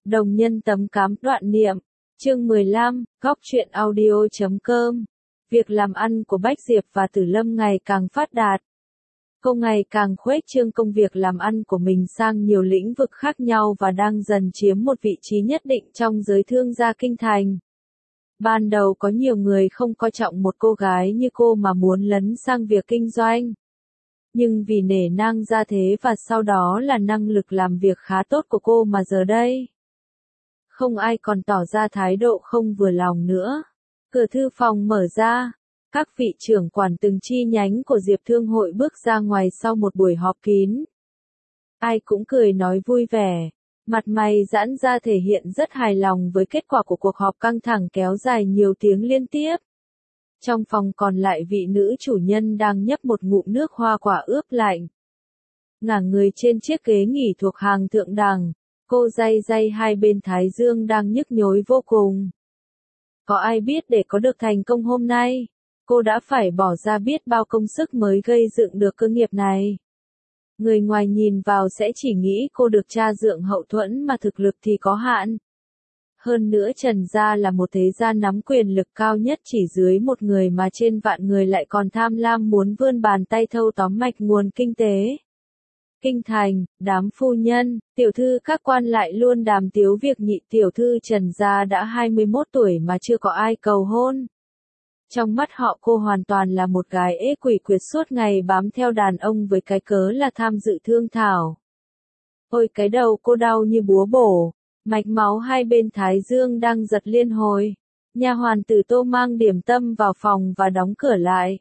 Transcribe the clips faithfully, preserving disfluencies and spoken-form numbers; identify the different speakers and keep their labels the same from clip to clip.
Speaker 1: Đồng nhân tấm cám đoạn niệm, chương mười lăm, góc truyện audio.com. Việc làm ăn của Bách Diệp và Tử Lâm ngày càng phát đạt. Cô ngày càng khuếch trương công việc làm ăn của mình sang nhiều lĩnh vực khác nhau và đang dần chiếm một vị trí nhất định trong giới thương gia kinh thành. Ban đầu có nhiều người không coi trọng một cô gái như cô mà muốn lấn sang việc kinh doanh. Nhưng vì nể nang gia thế và sau đó là năng lực làm việc khá tốt của cô mà giờ đây, không ai còn tỏ ra thái độ không vừa lòng nữa. Cửa thư phòng mở ra, các vị trưởng quản từng chi nhánh của Diệp Thương hội bước ra ngoài sau một buổi họp kín. Ai cũng cười nói vui vẻ, mặt mày giãn ra thể hiện rất hài lòng với kết quả của cuộc họp căng thẳng kéo dài nhiều tiếng liên tiếp. Trong phòng còn lại vị nữ chủ nhân đang nhấp một ngụm nước hoa quả ướp lạnh. Ngả người trên chiếc ghế nghỉ thuộc hàng thượng đẳng, cô day day hai bên thái dương đang nhức nhối vô cùng. Có ai biết để có được thành công hôm nay, cô đã phải bỏ ra biết bao công sức mới gây dựng được cơ nghiệp này. Người ngoài nhìn vào sẽ chỉ nghĩ cô được cha dượng hậu thuẫn mà thực lực thì có hạn. Hơn nữa Trần gia là một thế gia nắm quyền lực cao nhất chỉ dưới một người mà trên vạn người lại còn tham lam muốn vươn bàn tay thâu tóm mạch nguồn kinh tế. Kinh thành, đám phu nhân, tiểu thư các quan lại luôn đàm tiếu việc nhị tiểu thư Trần gia đã hai mươi mốt tuổi mà chưa có ai cầu hôn. Trong mắt họ cô hoàn toàn là một gái ế quỷ quyệt suốt ngày bám theo đàn ông với cái cớ là tham dự thương thảo. Ôi cái đầu cô đau như búa bổ, mạch máu hai bên thái dương đang giật liên hồi. Nha hoàn Tử Tô mang điểm tâm vào phòng và đóng cửa lại.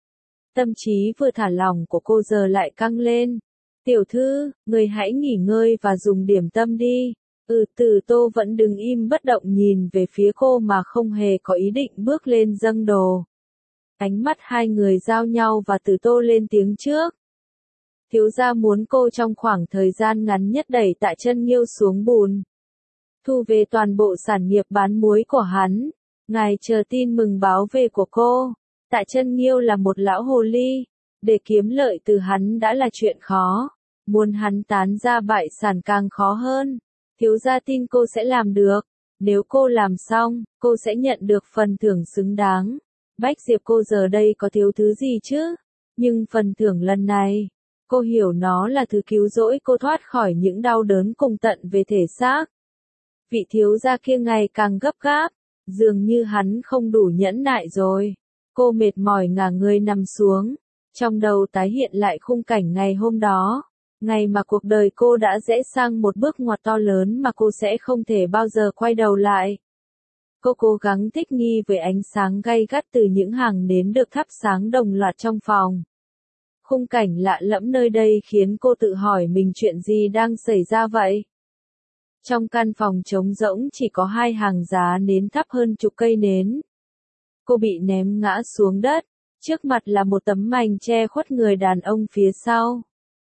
Speaker 1: Tâm trí vừa thả lỏng của cô giờ lại căng lên. Tiểu thư, người hãy nghỉ ngơi và dùng điểm tâm đi. Ừ, Tử Tô vẫn đứng im bất động nhìn về phía cô mà không hề có ý định bước lên dâng đồ. Ánh mắt hai người giao nhau và Tử Tô lên tiếng trước. Thiếu gia muốn cô trong khoảng thời gian ngắn nhất đẩy Tạ Chân Nghiêu xuống bùn. Thu về toàn bộ sản nghiệp bán muối của hắn. Ngài chờ tin mừng báo về của cô. Tạ Chân Nghiêu là một lão hồ ly. Để kiếm lợi từ hắn đã là chuyện khó. Muốn hắn tán ra bại sản càng khó hơn. Thiếu gia tin cô sẽ làm được. Nếu cô làm xong, cô sẽ nhận được phần thưởng xứng đáng. Bách Diệp cô giờ đây có thiếu thứ gì chứ? Nhưng phần thưởng lần này, cô hiểu nó là thứ cứu rỗi cô thoát khỏi những đau đớn cùng tận về thể xác. Vị thiếu gia kia ngày càng gấp gáp, dường như hắn không đủ nhẫn nại rồi. Cô mệt mỏi ngả người nằm xuống, trong đầu tái hiện lại khung cảnh ngày hôm đó. Ngày mà cuộc đời cô đã rẽ sang một bước ngoặt to lớn mà cô sẽ không thể bao giờ quay đầu lại. Cô cố gắng thích nghi với ánh sáng gay gắt từ những hàng nến được thắp sáng đồng loạt trong phòng. Khung cảnh lạ lẫm nơi đây khiến cô tự hỏi mình chuyện gì đang xảy ra vậy. Trong căn phòng trống rỗng chỉ có hai hàng giá nến thắp hơn chục cây nến. Cô bị ném ngã xuống đất, trước mặt là một tấm mành che khuất người đàn ông phía sau.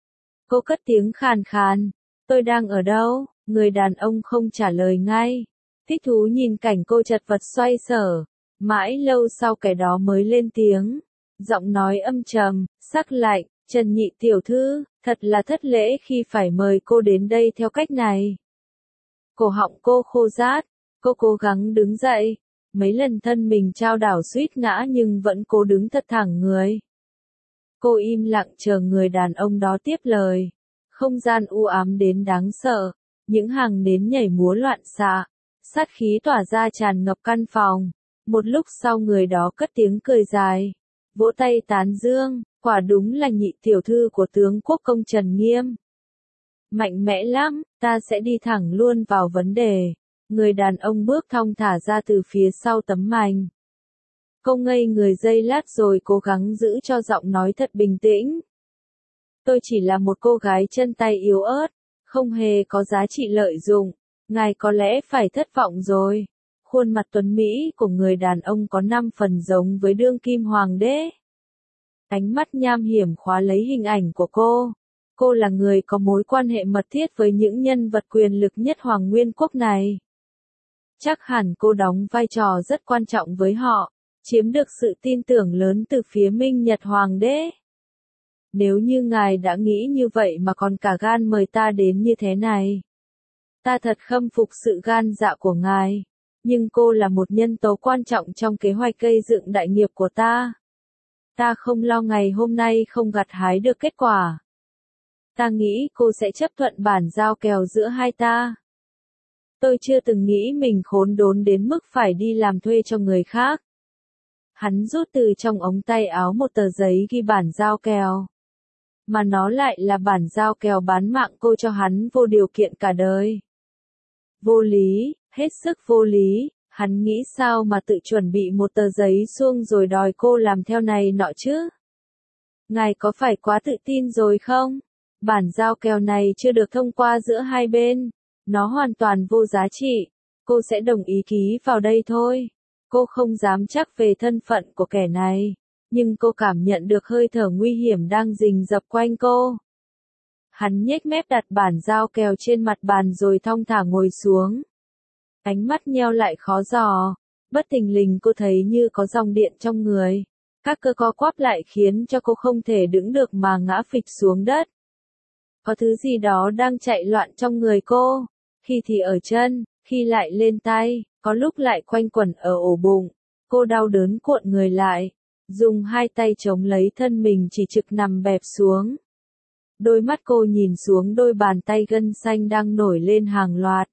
Speaker 1: Cô cất tiếng khàn khàn, tôi đang ở đâu? Người đàn ông không trả lời ngay. Thích thú nhìn cảnh cô chật vật xoay sở, mãi lâu sau cái đó mới lên tiếng. Giọng nói âm trầm, sắc lạnh, Trần nhị tiểu thư, thật là thất lễ khi phải mời cô đến đây theo cách này. Cổ họng cô khô rát, cô cố gắng đứng dậy, mấy lần thân mình trao đảo suýt ngã nhưng vẫn cố đứng thật thẳng người. Cô im lặng chờ người đàn ông đó tiếp lời. Không gian u ám đến đáng sợ, những hàng nến nhảy múa loạn xạ, sát khí tỏa ra tràn ngập căn phòng. Một lúc sau người đó cất tiếng cười dài, vỗ tay tán dương, quả đúng là nhị tiểu thư của tướng quốc công Trần Nghiêm. Mạnh mẽ lắm, ta sẽ đi thẳng luôn vào vấn đề. Người đàn ông bước thong thả ra từ phía sau tấm mành. Cô ngây người giây lát rồi cố gắng giữ cho giọng nói thật bình tĩnh. Tôi chỉ là một cô gái chân tay yếu ớt, không hề có giá trị lợi dụng. Ngài có lẽ phải thất vọng rồi. Khuôn mặt tuấn Mỹ của người đàn ông có năm phần giống với đương kim hoàng đế. Ánh mắt nham hiểm khóa lấy hình ảnh của cô. Cô là người có mối quan hệ mật thiết với những nhân vật quyền lực nhất Hoàng Nguyên quốc này. Chắc hẳn cô đóng vai trò rất quan trọng với họ, chiếm được sự tin tưởng lớn từ phía Minh Nhật Hoàng đế. Nếu như ngài đã nghĩ như vậy mà còn cả gan mời ta đến như thế này. Ta thật khâm phục sự gan dạ của ngài, nhưng cô là một nhân tố quan trọng trong kế hoạch gây dựng đại nghiệp của ta. Ta không lo ngày hôm nay không gặt hái được kết quả. Ta nghĩ cô sẽ chấp thuận bản giao kèo giữa hai ta. Tôi chưa từng nghĩ mình khốn đốn đến mức phải đi làm thuê cho người khác. Hắn rút từ trong ống tay áo một tờ giấy ghi bản giao kèo. Mà nó lại là bản giao kèo bán mạng cô cho hắn vô điều kiện cả đời. Vô lý, hết sức vô lý, hắn nghĩ sao mà tự chuẩn bị một tờ giấy suông rồi đòi cô làm theo này nọ chứ? Ngài có phải quá tự tin rồi không? Bản giao kèo này chưa được thông qua giữa hai bên. Nó hoàn toàn vô giá trị. Cô sẽ đồng ý ký vào đây thôi. Cô không dám chắc về thân phận của kẻ này. Nhưng cô cảm nhận được hơi thở nguy hiểm đang rình rập quanh cô. Hắn nhếch mép đặt bản giao kèo trên mặt bàn rồi thong thả ngồi xuống. Ánh mắt nheo lại khó dò. Bất thình lình cô thấy như có dòng điện trong người. Các cơ co quắp lại khiến cho cô không thể đứng được mà ngã phịch xuống đất. Có thứ gì đó đang chạy loạn trong người cô. Khi thì ở chân, khi lại lên tay, có lúc lại quanh quẩn ở ổ bụng. Cô đau đớn cuộn người lại. Dùng hai tay chống lấy thân mình chỉ trực nằm bẹp xuống. Đôi mắt cô nhìn xuống đôi bàn tay gân xanh đang nổi lên hàng loạt.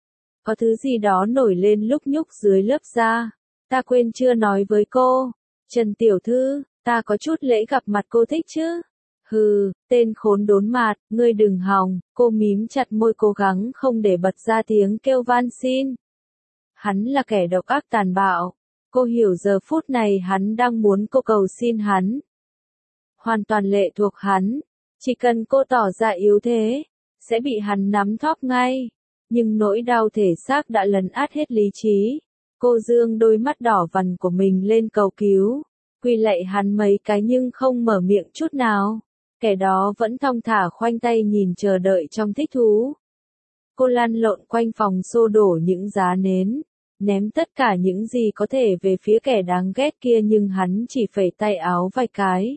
Speaker 1: Có thứ gì đó nổi lên lúc nhúc dưới lớp da. Ta quên chưa nói với cô. Trần tiểu thư, ta có chút lễ gặp mặt cô thích chứ? Hừ, tên khốn đốn mạt, ngươi đừng hòng. Cô mím chặt môi cố gắng không để bật ra tiếng kêu van xin. Hắn là kẻ độc ác tàn bạo. Cô hiểu giờ phút này hắn đang muốn cô cầu xin hắn. Hoàn toàn lệ thuộc hắn. Chỉ cần cô tỏ ra yếu thế, sẽ bị hắn nắm thóp ngay. Nhưng nỗi đau thể xác đã lấn át hết lý trí. Cô dương đôi mắt đỏ vằn của mình lên cầu cứu. Quỳ lạy hắn mấy cái nhưng không mở miệng chút nào. Kẻ đó vẫn thong thả khoanh tay nhìn chờ đợi trong thích thú. Cô lăn lộn quanh phòng xô đổ những giá nến. Ném tất cả những gì có thể về phía kẻ đáng ghét kia nhưng hắn chỉ phẩy tay áo vài cái.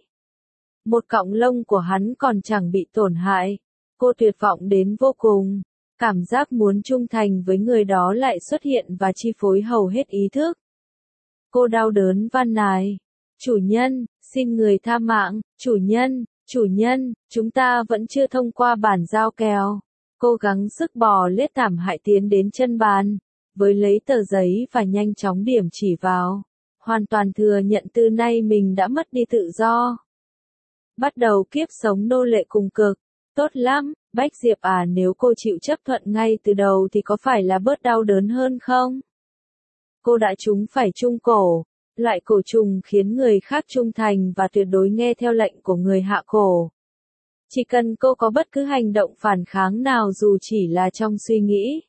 Speaker 1: Một cọng lông của hắn còn chẳng bị tổn hại. Cô tuyệt vọng đến vô cùng. Cảm giác muốn trung thành với người đó lại xuất hiện và chi phối hầu hết ý thức. Cô đau đớn van nài. Chủ nhân, xin người tha mạng, chủ nhân, chủ nhân, chúng ta vẫn chưa thông qua bản giao kèo. Cô gắng sức bò lết thảm hại tiến đến chân bàn. Với lấy tờ giấy và nhanh chóng điểm chỉ vào. Hoàn toàn thừa nhận từ nay mình đã mất đi tự do. Bắt đầu kiếp sống nô lệ cùng cực. Tốt lắm, Bách Diệp à, nếu cô chịu chấp thuận ngay từ đầu thì có phải là bớt đau đớn hơn không? Cô đã trúng phải trung cổ. Loại cổ trùng khiến người khác trung thành và tuyệt đối nghe theo lệnh của người hạ cổ. Chỉ cần cô có bất cứ hành động phản kháng nào dù chỉ là trong suy nghĩ.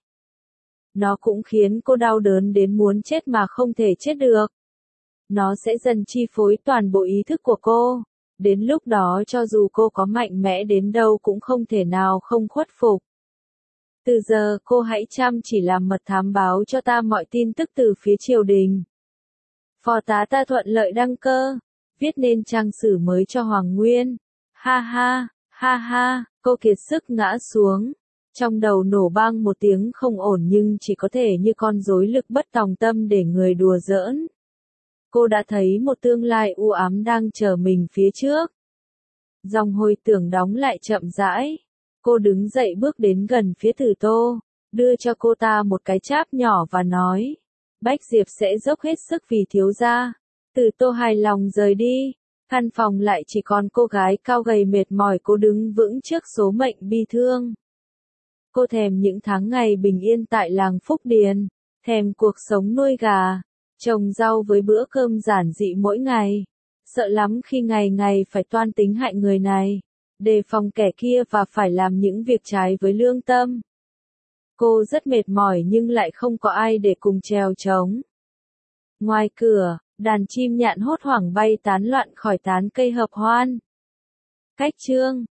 Speaker 1: Nó cũng khiến cô đau đớn đến muốn chết mà không thể chết được. Nó sẽ dần chi phối toàn bộ ý thức của cô. Đến lúc đó cho dù cô có mạnh mẽ đến đâu cũng không thể nào không khuất phục. Từ giờ cô hãy chăm chỉ làm mật thám báo cho ta mọi tin tức từ phía triều đình. Phò tá ta thuận lợi đăng cơ. Viết nên trang sử mới cho Hoàng Nguyên. Ha ha, ha ha, cô kiệt sức ngã xuống. Trong đầu nổ bang một tiếng không ổn nhưng chỉ có thể như con rối lực bất tòng tâm để người đùa giỡn. Cô đã thấy một tương lai u ám đang chờ mình phía trước. Dòng hồi tưởng đóng lại chậm rãi. Cô đứng dậy bước đến gần phía Tử Tô, đưa cho cô ta một cái cháp nhỏ và nói. Bách Diệp sẽ dốc hết sức vì thiếu gia. Tử Tô hài lòng rời đi. Căn phòng lại chỉ còn cô gái cao gầy mệt mỏi cô đứng vững trước số mệnh bi thương. Cô thèm những tháng ngày bình yên tại làng Phúc Điền, thèm cuộc sống nuôi gà, trồng rau với bữa cơm giản dị mỗi ngày. Sợ lắm khi ngày ngày phải toan tính hại người này, đề phòng kẻ kia và phải làm những việc trái với lương tâm. Cô rất mệt mỏi nhưng lại không có ai để cùng trèo trống. Ngoài cửa, đàn chim nhạn hốt hoảng bay tán loạn khỏi tán cây hợp hoan. Cách chương